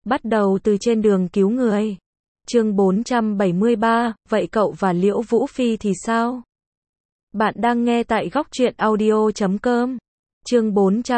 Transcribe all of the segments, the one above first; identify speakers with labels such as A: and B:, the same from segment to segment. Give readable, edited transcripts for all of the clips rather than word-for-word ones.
A: Bắt đầu từ trên đường cứu người. Chương 473, vậy cậu và Liễu Vũ Phi thì sao? Bạn đang nghe tại góc truyện audio.com. Chương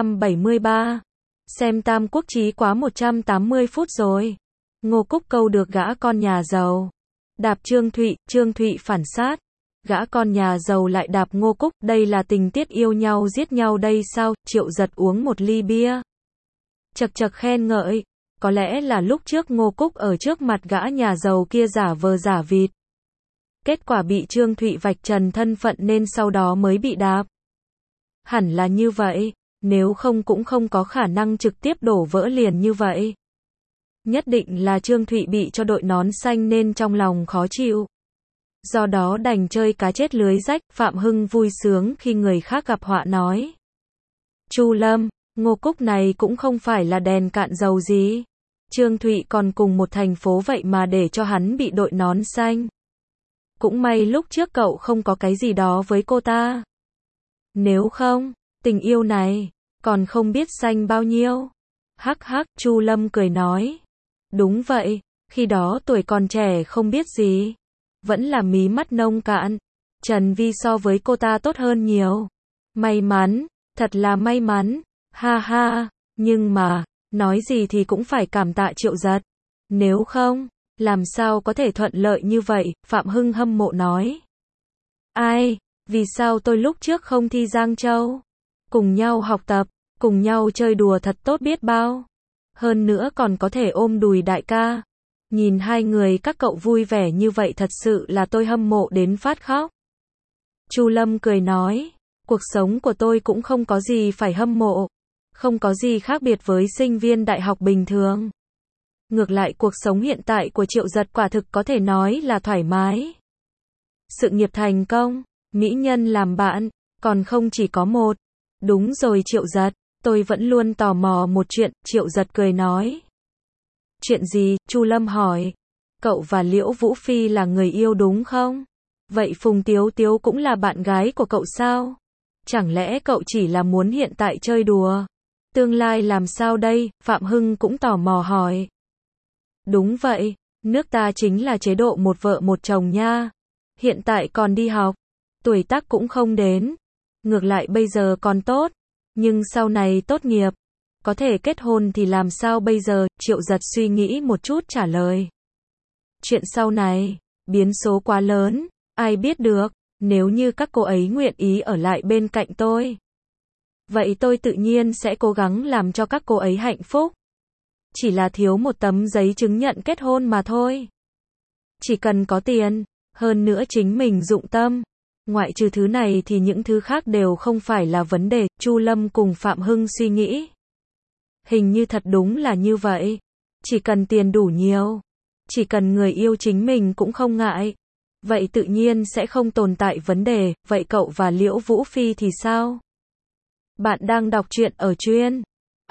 A: 473. Xem Tam Quốc chí quá 180 phút rồi. Ngô Cúc câu được gã con nhà giàu. Đạp Trương Thụy phản sát. Gã con nhà giàu lại đạp Ngô Cúc, đây là tình tiết yêu nhau giết nhau đây sao? Triệu Giật uống một ly bia. Chật chật khen ngợi. Có lẽ là lúc trước Ngô Cúc ở trước mặt gã nhà giàu kia giả vờ giả vịt. Kết quả bị Trương Thụy vạch trần thân phận nên sau đó mới bị đạp. Hẳn là như vậy, nếu không cũng không có khả năng trực tiếp đổ vỡ liền như vậy. Nhất định là Trương Thụy bị cho đội nón xanh nên trong lòng khó chịu. Do đó đành chơi cá chết lưới rách, Phạm Hưng vui sướng khi người khác gặp họa nói. Chu Lâm, Ngô Cúc này cũng không phải là đèn cạn dầu gì. Trương Thụy còn cùng một thành phố vậy mà để cho hắn bị đội nón xanh. Cũng may lúc trước cậu không có cái gì đó với cô ta. Nếu không, tình yêu này, còn không biết xanh bao nhiêu. Hắc hắc, Chu Lâm cười nói. Đúng vậy, khi đó tuổi còn trẻ không biết gì. Vẫn là mí mắt nông cạn. Trần Vi so với cô ta tốt hơn nhiều. May mắn, thật là may mắn. Ha ha, nhưng mà, nói gì thì cũng phải cảm tạ Triệu Giật. Nếu không, làm sao có thể thuận lợi như vậy, Phạm Hưng hâm mộ nói. Ai, vì sao tôi lúc trước không thi Giang Châu? Cùng nhau học tập, cùng nhau chơi đùa thật tốt biết bao. Hơn nữa còn có thể ôm đùi đại ca. Nhìn hai người các cậu vui vẻ như vậy thật sự là tôi hâm mộ đến phát khóc. Chu Lâm cười nói, cuộc sống của tôi cũng không có gì phải hâm mộ. Không có gì khác biệt với sinh viên đại học bình thường. Ngược lại cuộc sống hiện tại của Triệu Giật quả thực có thể nói là thoải mái. Sự nghiệp thành công, mỹ nhân làm bạn, còn không chỉ có một. Đúng rồi Triệu Giật, tôi vẫn luôn tò mò một chuyện, Triệu Giật cười nói. Chuyện gì, Chu Lâm hỏi. Cậu và Liễu Vũ Phi là người yêu đúng không? Vậy Phùng Tiếu Tiếu cũng là bạn gái của cậu sao? Chẳng lẽ cậu chỉ là muốn hiện tại chơi đùa? Tương lai làm sao đây? Phạm Hưng cũng tò mò hỏi. Đúng vậy, nước ta chính là chế độ một vợ một chồng nha. Hiện tại còn đi học, tuổi tác cũng không đến. Ngược lại bây giờ còn tốt, nhưng sau này tốt nghiệp, có thể kết hôn thì làm sao bây giờ? Triệu Giật suy nghĩ một chút trả lời. Chuyện sau này, biến số quá lớn, ai biết được, nếu như các cô ấy nguyện ý ở lại bên cạnh tôi. Vậy tôi tự nhiên sẽ cố gắng làm cho các cô ấy hạnh phúc. Chỉ là thiếu một tấm giấy chứng nhận kết hôn mà thôi. Chỉ cần có tiền, hơn nữa chính mình dụng tâm. Ngoại trừ thứ này thì những thứ khác đều không phải là vấn đề, Chu Lâm cùng Phạm Hưng suy nghĩ. Hình như thật đúng là như vậy. Chỉ cần tiền đủ nhiều. Chỉ cần người yêu chính mình cũng không ngại. Vậy tự nhiên sẽ không tồn tại vấn đề, vậy cậu và Liễu Vũ Phi thì sao? Bạn đang đọc truyện ở truyện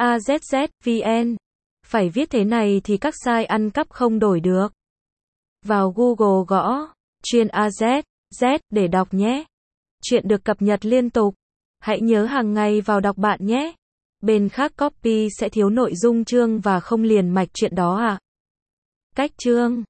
A: AZZ.vn. Phải viết thế này thì các site ăn cắp không đổi được. Vào Google gõ truyện AZZ để đọc nhé. Truyện được cập nhật liên tục. Hãy nhớ hàng ngày vào đọc bạn nhé. Bên khác copy sẽ thiếu nội dung chương và không liền mạch truyện đó à? Cách chương